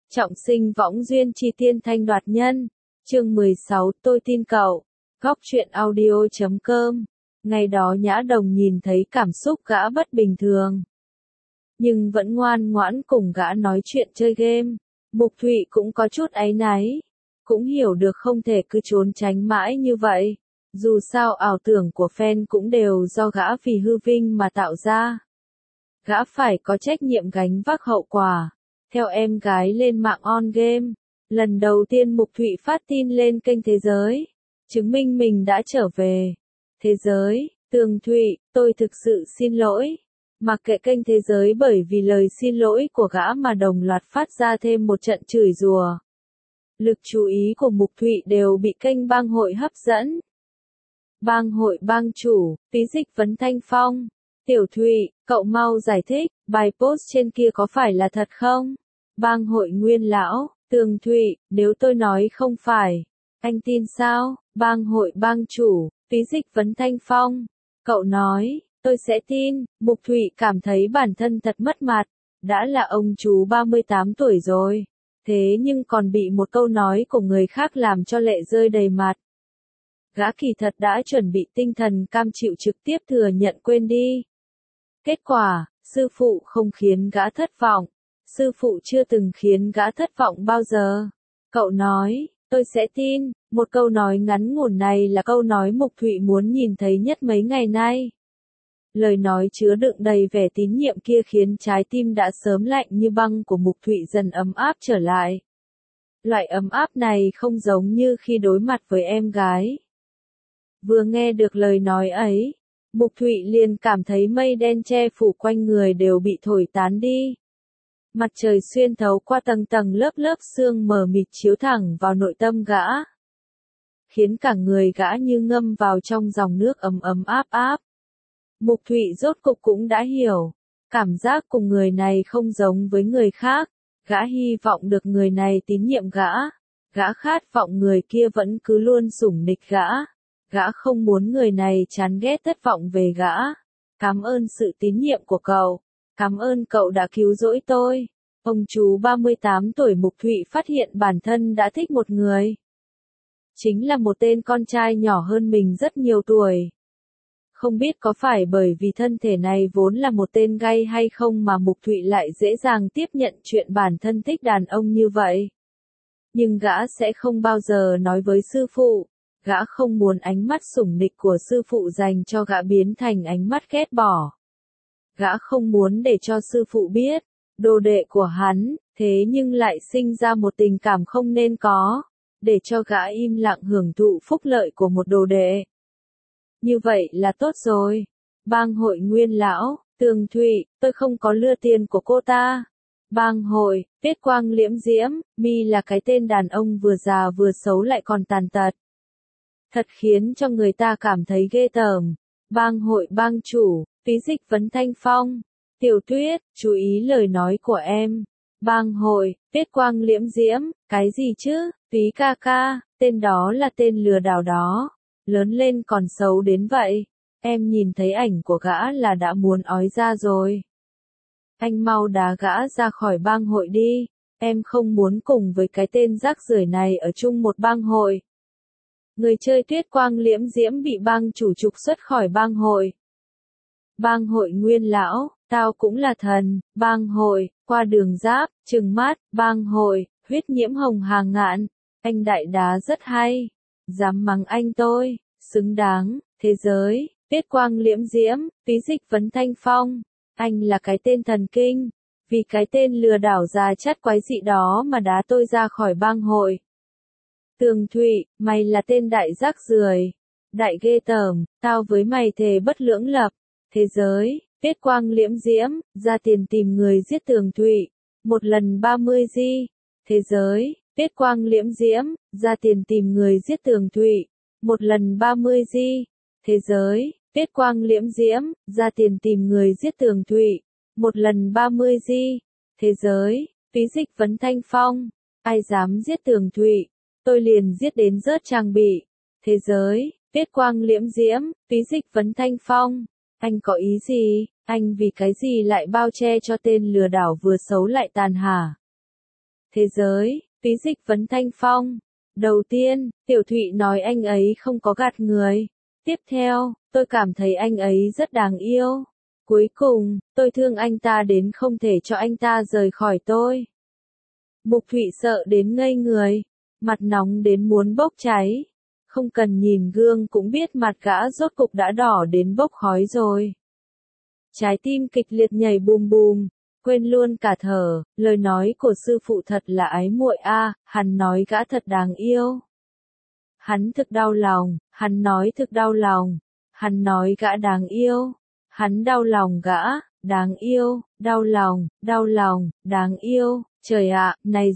Trọng sinh võng duyên chi tiên thanh đoạt nhân. Chương 16, tôi tin cậu. Góc truyện audio.com. Ngày đó Nhã Đồng nhìn thấy cảm xúc gã bất bình thường, nhưng vẫn ngoan ngoãn cùng gã nói chuyện chơi game. Mục Thụy cũng có chút áy náy, cũng hiểu được không thể cứ trốn tránh mãi như vậy. Dù sao ảo tưởng của fan cũng đều do gã vì hư vinh mà tạo ra. Gã phải có trách nhiệm gánh vác hậu quả. Theo em gái lên mạng on game, lần đầu tiên Mục Thụy phát tin lên kênh Thế Giới, chứng minh mình đã trở về. Thế Giới, Tường Thụy, tôi thực sự xin lỗi. Mặc kệ kênh Thế Giới bởi vì lời xin lỗi của gã mà đồng loạt phát ra thêm một trận chửi rủa. Lực chú ý của Mục Thụy đều bị kênh bang hội hấp dẫn. Bang hội bang chủ, tí dịch vấn Thanh Phong. Tiểu Thụy, cậu mau giải thích, bài post trên kia có phải là thật không? Bang hội Nguyên Lão, Tường Thụy, nếu tôi nói không phải, anh tin sao? Bang hội bang chủ, tí dịch vấn Thanh Phong. Cậu nói, tôi sẽ tin. Mục Thụy cảm thấy bản thân thật mất mặt. Đã là ông chú 38 tuổi rồi, thế nhưng còn bị một câu nói của người khác làm cho lệ rơi đầy mặt. Gã kỳ thật đã chuẩn bị tinh thần cam chịu trực tiếp thừa nhận quên đi. Kết quả, sư phụ không khiến gã thất vọng. Sư phụ chưa từng khiến gã thất vọng bao giờ. Cậu nói, tôi sẽ tin. Một câu nói ngắn ngủn này là câu nói Mục Thụy muốn nhìn thấy nhất mấy ngày nay. Lời nói chứa đựng đầy vẻ tín nhiệm kia khiến trái tim đã sớm lạnh như băng của Mục Thụy dần ấm áp trở lại. Loại ấm áp này không giống như khi đối mặt với em gái. Vừa nghe được lời nói ấy, Mục Thụy liền cảm thấy mây đen che phủ quanh người đều bị thổi tán đi. Mặt trời xuyên thấu qua tầng tầng lớp lớp sương mờ mịt chiếu thẳng vào nội tâm gã, khiến cả người gã như ngâm vào trong dòng nước ấm ấm áp áp. Mục Thụy rốt cục cũng đã hiểu, cảm giác cùng người này không giống với người khác. Gã hy vọng được người này tín nhiệm gã. Gã khát vọng người kia vẫn cứ luôn sủng nịch gã. Gã không muốn người này chán ghét thất vọng về gã. Cảm ơn sự tín nhiệm của cậu. Cảm ơn cậu đã cứu rỗi tôi. Ông chú 38 tuổi Mục Thụy phát hiện bản thân đã thích một người. Chính là một tên con trai nhỏ hơn mình rất nhiều tuổi. Không biết có phải bởi vì thân thể này vốn là một tên gay hay không mà Mục Thụy lại dễ dàng tiếp nhận chuyện bản thân thích đàn ông như vậy. Nhưng gã sẽ không bao giờ nói với sư phụ. Gã không muốn ánh mắt sủng nịch của sư phụ dành cho gã biến thành ánh mắt ghét bỏ. Gã không muốn để cho sư phụ biết, đồ đệ của hắn, thế nhưng lại sinh ra một tình cảm không nên có, để cho gã im lặng hưởng thụ phúc lợi của một đồ đệ. Như vậy là tốt rồi. Bang hội Nguyên Lão, Tường Thụy, tôi không có lừa tiền của cô ta. Bang hội, Tiết Quang Liễm Diễm, mi là cái tên đàn ông vừa già vừa xấu lại còn tàn tật. Thật khiến cho người ta cảm thấy ghê tởm. Bang hội bang chủ, tí dịch vấn Thanh Phong. Tiểu Tuyết, chú ý lời nói của em. Bang hội, Tiết Quang Liễm Diễm, cái gì chứ? Túy ca ca, tên đó là tên lừa đảo đó. Lớn lên còn xấu đến vậy. Em nhìn thấy ảnh của gã là đã muốn ói ra rồi. Anh mau đá gã ra khỏi bang hội đi. Em không muốn cùng với cái tên rác rưởi này ở chung một bang hội. Người chơi Tuyết Quang Liễm Diễm bị bang chủ trục xuất khỏi bang hội. Bang hội Nguyên Lão, tao cũng là thần. Bang hội, qua đường giáp, trừng mắt. Bang hội, huyết nhiễm hồng hàng ngạn. Anh đại đá rất hay. Dám mắng anh tôi, xứng đáng. Thế giới, Tiết Quang Liễm Diễm, tí dịch vấn Thanh Phong. Anh là cái tên thần kinh. Vì cái tên lừa đảo già chắt quái dị đó mà đá tôi ra khỏi bang hội. Tường Thụy, mày là tên đại rác rưởi, đại ghê tởm, tao với mày thề bất lưỡng lập. Thế giới, Tiết Quang Liễm Diễm, ra tiền tìm người giết Tường Thụy. Một lần 30 gi. Thế giới, Tiết Quang Liễm Diễm, ra tiền tìm người giết Tường Thụy. Một lần 30 gi. Thế giới, Tiết Quang Liễm Diễm, ra tiền tìm người giết Tường Thụy. Một lần 30 gi. Thế giới, tí dịch vấn Thanh Phong. Ai dám giết Tường Thụy, tôi liền giết đến rớt trang bị. Thế giới, Tiết Quang Liễm Diễm, tí dịch vấn Thanh Phong. Anh có ý gì? Anh vì cái gì lại bao che cho tên lừa đảo vừa xấu lại tàn hả? Thế giới, Túy Dịch vấn Thanh Phong. Đầu tiên, Tiểu Thụy nói anh ấy không có gạt người. Tiếp theo, tôi cảm thấy anh ấy rất đáng yêu. Cuối cùng, tôi thương anh ta đến không thể cho anh ta rời khỏi tôi. Mục Thụy sợ đến ngây người, mặt nóng đến muốn bốc cháy. Không cần nhìn gương cũng biết mặt gã rốt cục đã đỏ đến bốc khói rồi. Trái tim kịch liệt nhảy bùm bùm, quên luôn cả thở, lời nói của sư phụ thật là ái muội a, hắn nói gã thật đáng yêu. Hắn thực đau lòng, hắn nói thực đau lòng, hắn nói gã đáng yêu, hắn đau lòng gã, đáng yêu, đau lòng, đáng yêu, trời ạ, này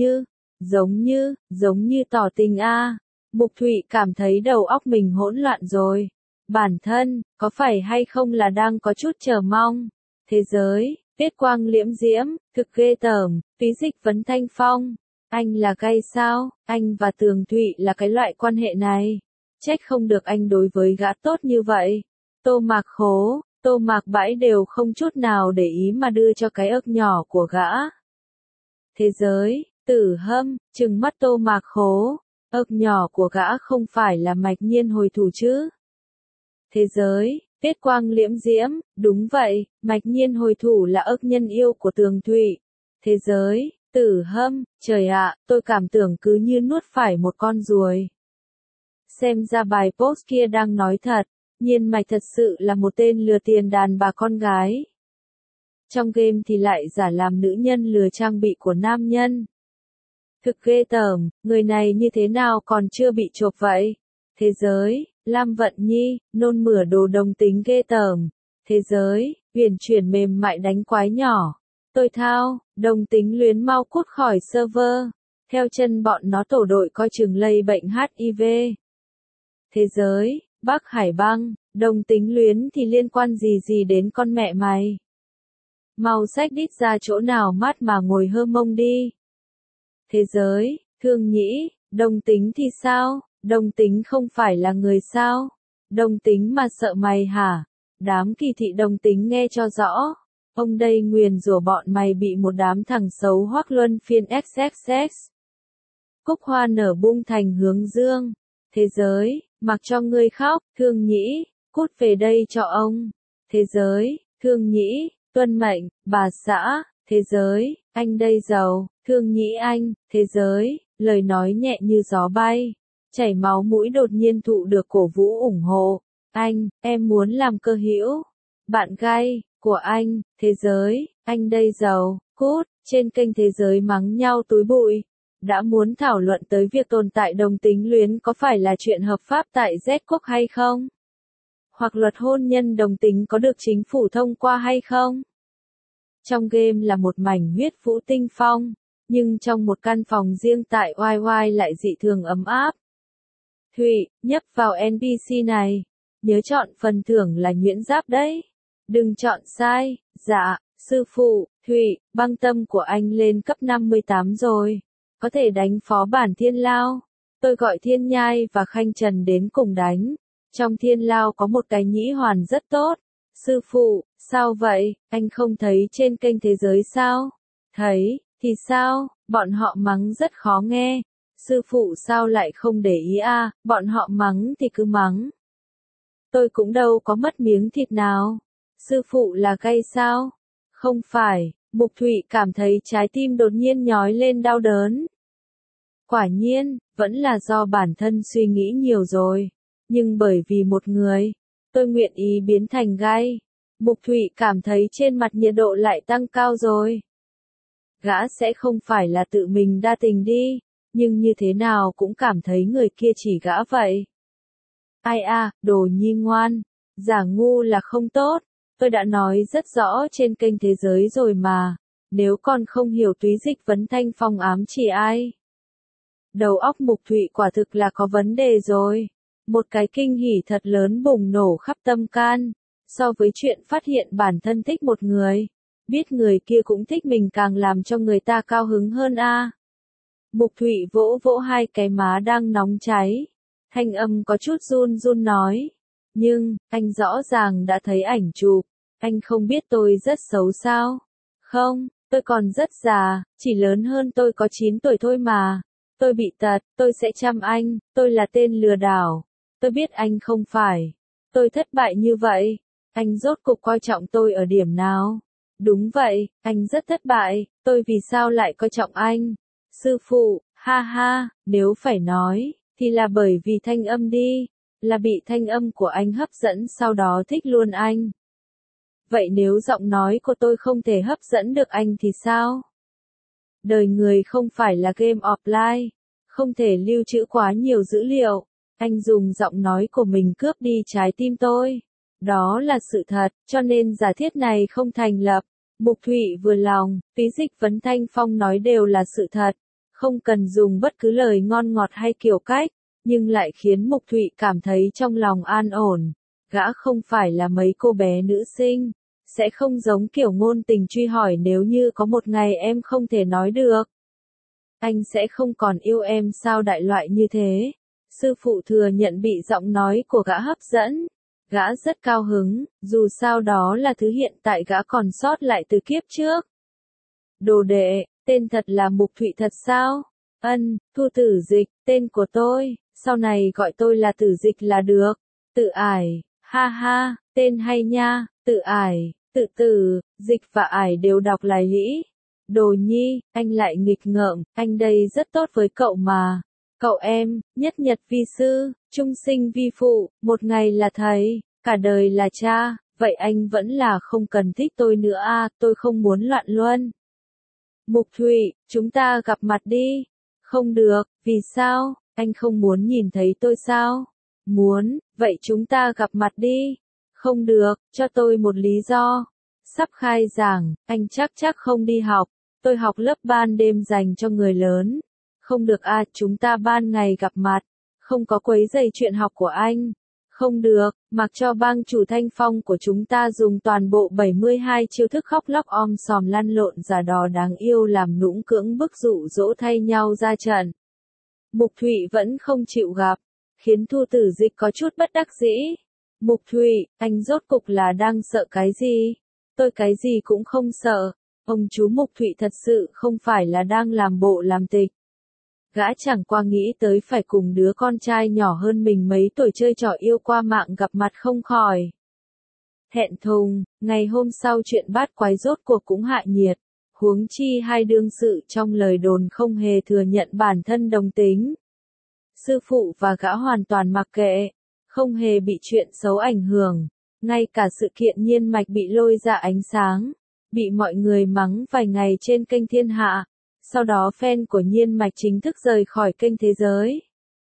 giống như tỏ tình a. Mục Thụy cảm thấy đầu óc mình hỗn loạn rồi. Bản thân, có phải hay không là đang có chút chờ mong. Thế giới, Tiết Quang liễm diễm, thực ghê tởm, Túy Dịch vấn Thanh Phong. Anh là gay sao, anh và Tường Thụy là cái loại quan hệ này. Trách không được anh đối với gã tốt như vậy. Tô Mạc Khố, Tô Mạc Bãi đều không chút nào để ý mà đưa cho cái ức nhỏ của gã. Thế giới, Tử Hâm, trừng mắt Tô Mạc Khố. Ức nhỏ của gã không phải là Mạch Nhiên hồi thủ chứ. Thế giới, Tiết Quang liễm diễm, đúng vậy, Mạch Nhiên hồi thủ là ức nhân yêu của Tường Thụy. Thế giới, Tử Hâm, trời ạ, tôi cảm tưởng cứ như nuốt phải một con ruồi. Xem ra bài post kia đang nói thật, Nhiên Mạch thật sự là một tên lừa tiền đàn bà con gái. Trong game thì lại giả làm nữ nhân lừa trang bị của nam nhân. Thực ghê tởm, người này như thế nào còn chưa bị chộp vậy? Thế giới, Lam Vận Nhi, nôn mửa đồ đồng tính ghê tởm. Thế giới, huyền chuyển mềm mại đánh quái nhỏ. Tôi thao, đồng tính luyến mau cút khỏi server. Theo chân bọn nó tổ đội coi chừng lây bệnh HIV. Thế giới, Bắc Hải Băng, đồng tính luyến thì liên quan gì đến con mẹ mày? Mau xách đít ra chỗ nào mát mà ngồi hơ mông đi. Thế giới, Thương Nhĩ, đồng tính thì sao? Đồng tính không phải là người sao? Đồng tính mà sợ mày hả? Đám kỳ thị đồng tính nghe cho rõ. Ông đây nguyền rủa bọn mày bị một đám thằng xấu hoắc luân phiên XXX. Cúc hoa nở bung thành hướng dương. Thế giới, mặc cho ngươi khóc, Thương Nhĩ, cút về đây cho ông. Thế giới, Thương Nhĩ, tuân mệnh, bà xã. Thế giới, anh đây giàu, Thương Nhĩ anh. Thế giới, lời nói nhẹ như gió bay. Chảy máu mũi đột nhiên thụ được cổ vũ ủng hộ. Anh, em muốn làm cơ hữu. Bạn gay của anh, thế giới, anh đây giàu, cút, trên kênh Thế giới mắng nhau túi bụi. Đã muốn thảo luận tới việc tồn tại đồng tính luyến có phải là chuyện hợp pháp tại Z quốc hay không? Hoặc luật hôn nhân đồng tính có được chính phủ thông qua hay không? Trong game là một mảnh huyết vũ tinh phong, nhưng trong một căn phòng riêng tại YY lại dị thường ấm áp. Thụy, nhấp vào NPC này. Nhớ chọn phần thưởng là nhuyễn giáp đấy. Đừng chọn sai. Dạ, sư phụ, Thụy, băng tâm của anh lên cấp 58 rồi. Có thể đánh phó bản Thiên Lao. Tôi gọi Thiên Nhai và Khanh Trần đến cùng đánh. Trong Thiên Lao có một cái nhĩ hoàn rất tốt. Sư phụ, sao vậy, anh không thấy trên kênh Thế giới sao? Thấy, thì sao, bọn họ mắng rất khó nghe. Sư phụ sao lại không để ý à, bọn họ mắng thì cứ mắng. Tôi cũng đâu có mất miếng thịt nào. Sư phụ là gay sao? Không phải, Mục Thụy cảm thấy trái tim đột nhiên nhói lên đau đớn. Quả nhiên, vẫn là do bản thân suy nghĩ nhiều rồi. Nhưng bởi vì một người, tôi nguyện ý biến thành gay. Mục Thụy cảm thấy trên mặt nhiệt độ lại tăng cao rồi. Gã sẽ không phải là tự mình đa tình đi, nhưng như thế nào cũng cảm thấy người kia chỉ gã vậy. Ai à, đồ nhi ngoan, giả ngu là không tốt, tôi đã nói rất rõ trên kênh Thế giới rồi mà, nếu con không hiểu Túy Dịch vấn Thanh Phong ám chỉ ai. Đầu óc Mục Thụy quả thực là có vấn đề rồi. Một cái kinh hỉ thật lớn bùng nổ khắp tâm can, so với chuyện phát hiện bản thân thích một người, biết người kia cũng thích mình càng làm cho người ta cao hứng hơn a. Mục Thụy vỗ vỗ hai cái má đang nóng cháy, thanh âm có chút run run nói, nhưng, anh rõ ràng đã thấy ảnh chụp, anh không biết tôi rất xấu sao? Không, Tôi còn rất già, chỉ lớn hơn tôi có 9 tuổi thôi mà. Tôi bị tật, tôi sẽ chăm anh, tôi là tên lừa đảo. Tôi biết anh không phải. Tôi thất bại như vậy. Anh rốt cục coi trọng tôi ở điểm nào? Đúng vậy, anh rất thất bại, tôi vì sao lại coi trọng anh? Sư phụ, ha ha, nếu phải nói, thì là bởi vì thanh âm đi, là bị thanh âm của anh hấp dẫn sau đó thích luôn anh. Vậy nếu giọng nói của tôi không thể hấp dẫn được anh thì sao? Đời người không phải là game offline, không thể lưu trữ quá nhiều dữ liệu. Anh dùng giọng nói của mình cướp đi trái tim tôi. Đó là sự thật, cho nên giả thiết này không thành lập. Mục Thụy vừa lòng, Túy Dịch vấn Thanh Phong nói đều là sự thật. Không cần dùng bất cứ lời ngon ngọt hay kiểu cách, nhưng lại khiến Mục Thụy cảm thấy trong lòng an ổn. Gã không phải là mấy cô bé nữ sinh, sẽ không giống kiểu ngôn tình truy hỏi nếu như có một ngày em không thể nói được. Anh sẽ không còn yêu em sao đại loại như thế. Sư phụ thừa nhận bị giọng nói của gã hấp dẫn. Gã rất cao hứng, dù sao đó là thứ hiện tại gã còn sót lại từ kiếp trước. Đồ đệ, tên thật là Mục Thụy thật sao? Thu Tử Dịch, tên của tôi, sau này gọi tôi là Tử Dịch là được. Tự ải, ha ha, tên hay nha, tự ải, tự tử, dịch và ải đều đọc lại lĩ. Đồ nhi, anh lại nghịch ngợm, anh đây rất tốt với cậu mà. Cậu em, nhất nhật vi sư, trung sinh vi phụ, một ngày là thầy, cả đời là cha, vậy anh vẫn là không cần thích tôi nữa à, tôi không muốn loạn luân. Mục Thụy, chúng ta gặp mặt đi. Không được, vì sao, anh không muốn nhìn thấy tôi sao? Muốn, vậy chúng ta gặp mặt đi. Không được, cho tôi một lý do. Sắp khai giảng, anh chắc không đi học, tôi học lớp ban đêm dành cho người lớn. Không được à, chúng ta ban ngày gặp mặt, không có quấy rầy chuyện học của anh. Không được, mặc cho bang chủ Thanh Phong của chúng ta dùng toàn bộ 72 chiêu thức khóc lóc om sòm lăn lộn giả đò đáng yêu làm nũng cưỡng bức dụ dỗ thay nhau ra trận. Mục Thụy vẫn không chịu gặp, khiến Thu Tử Dịch có chút bất đắc dĩ. Mục Thụy, anh rốt cục là đang sợ cái gì? Tôi cái gì cũng không sợ. Ông chú Mục Thụy thật sự không phải là đang làm bộ làm tịch. Gã chẳng qua nghĩ tới phải cùng đứa con trai nhỏ hơn mình mấy tuổi chơi trò yêu qua mạng gặp mặt không khỏi. Thẹn thùng, ngày hôm sau chuyện bát quái rốt cuộc cũng hạ nhiệt. Huống chi hai đương sự trong lời đồn không hề thừa nhận bản thân đồng tính. Sư phụ và gã hoàn toàn mặc kệ, không hề bị chuyện xấu ảnh hưởng. Ngay cả sự kiện Nhiên Mạch bị lôi ra ánh sáng, bị mọi người mắng vài ngày trên kênh Thiên Hạ. Sau đó fan của Nhiên Mạch chính thức rời khỏi kênh Thế Giới.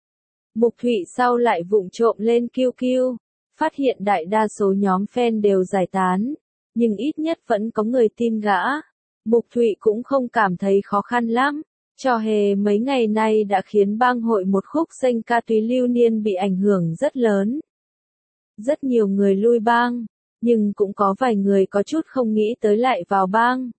Mục Thụy sau lại vụng trộm lên QQ, phát hiện đại đa số nhóm fan đều giải tán, nhưng ít nhất vẫn có người tin gã. Mục Thụy cũng không cảm thấy khó khăn lắm. Trò hề mấy ngày nay đã khiến bang hội một khúc xanh ca túy lưu niên bị ảnh hưởng rất lớn. Rất nhiều người lui bang, nhưng cũng có vài người có chút không nghĩ tới lại vào bang.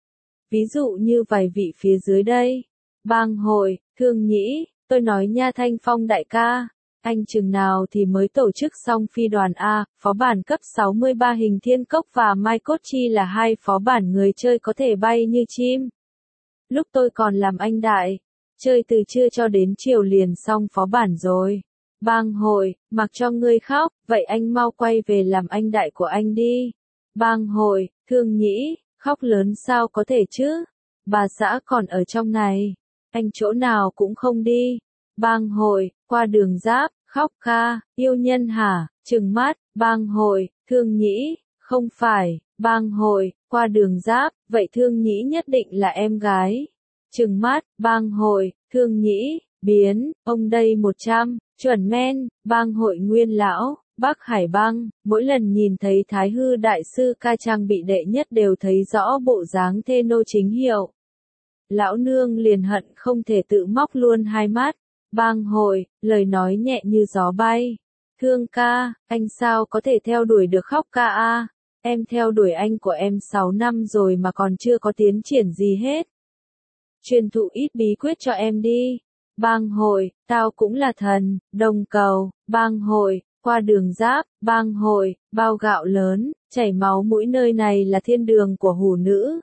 Ví dụ như vài vị phía dưới đây. Bang hội, Thương Nhĩ, tôi nói nha Thanh Phong đại ca, anh chừng nào thì mới tổ chức xong phi đoàn A, phó bản cấp 63 hình thiên cốc và Mai Cốt Chi là hai phó bản người chơi có thể bay như chim. Lúc tôi còn làm anh đại, chơi từ trưa cho đến chiều liền xong phó bản rồi. Bang hội, mặc cho ngươi khóc, vậy anh mau quay về làm anh đại của anh đi. Bang hội, Thương Nhĩ, khóc lớn sao có thể chứ? Bà xã còn ở trong này, anh chỗ nào cũng không đi. Bang hội, qua đường giáp, khóc ca, yêu nhân hả, trừng mắt. Bang hội, Thương Nhĩ, không phải. Bang hội, qua đường giáp, vậy Thương Nhĩ nhất định là em gái. Trừng mắt. Bang hội, Thương Nhĩ, biến, ông đây 100, chuẩn men. Bang hội Nguyên lão, Bắc Hải bang, mỗi lần nhìn thấy Thái Hư đại sư ca trang bị đệ nhất đều thấy rõ bộ dáng thê nô chính hiệu. Lão nương liền hận không thể tự móc luôn hai mắt. Bang hội, lời nói nhẹ như gió bay. Thương ca, anh sao có thể theo đuổi được khóc ca a? Em theo đuổi anh của em 6 năm rồi mà còn chưa có tiến triển gì hết. Truyền thụ ít bí quyết cho em đi. Bang hội, tao cũng là thần. Đồng cầu. Bang hội, qua đường giáp. Bang hội, bao gạo lớn, chảy máu mũi nơi này là thiên đường của hủ nữ.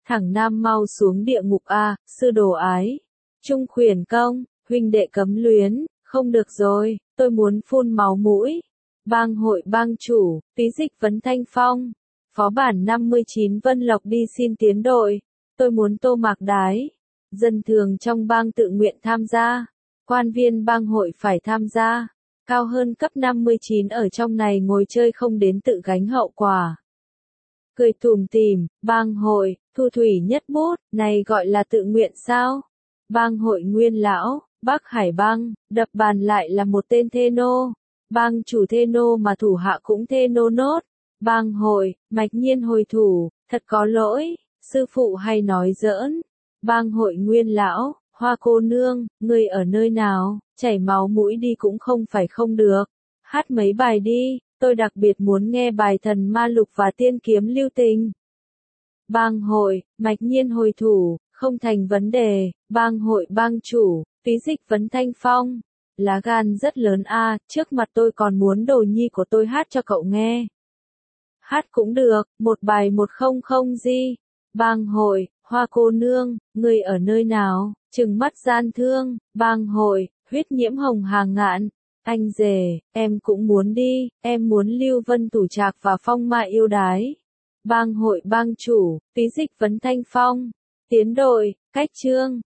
thẳng nam mau xuống địa ngục a, sư đồ ái. Trung khuyển công, huynh đệ cấm luyến, không được rồi, tôi muốn phun máu mũi. Bang hội bang chủ, Túy Dịch vấn Thanh Phong. Phó bản 59 Vân Lộc đi xin tiến đội. Tôi muốn Tô Mạc Đái. Dân thường trong bang tự nguyện tham gia. Quan viên bang hội phải tham gia. Cao hơn cấp 59 ở trong này ngồi chơi không đến tự gánh hậu quả. Cười tủm tỉm, bang hội, thu thủy nhất bút, này gọi là tự nguyện sao? Bang hội nguyên lão, Bắc Hải bang, đập bàn lại là một tên thê nô. Bang chủ thê nô mà thủ hạ cũng thê nô nốt. Bang hội, mạch nhiên hồi thủ, thật có lỗi, sư phụ hay nói giỡn. Bang hội nguyên lão, Hoa cô nương, ngươi ở nơi nào, chảy máu mũi đi cũng không phải không được. Hát mấy bài đi, tôi đặc biệt muốn nghe bài Thần Ma Lục và Tiên Kiếm Lưu Tình. Bang hội, mạch nhiên hồi thủ, không thành vấn đề. Bang hội bang chủ, Túy Dịch vấn Thanh Phong. Lá gan rất lớn a, trước mặt tôi còn muốn đồ nhi của tôi hát cho cậu nghe. Hát cũng được, một bài 100 gì. Bang hội, Hoa cô nương, ngươi ở nơi nào, trừng mắt gian thương. Bang hội, huyết nhiễm hồng hàng ngạn. Anh rể, em cũng muốn đi, em muốn Lưu Vân Thủ Trạc và Phong Ma yêu đái. Bang hội bang chủ, Túy Dịch vấn Thanh Phong. Tiến đội, cách chương.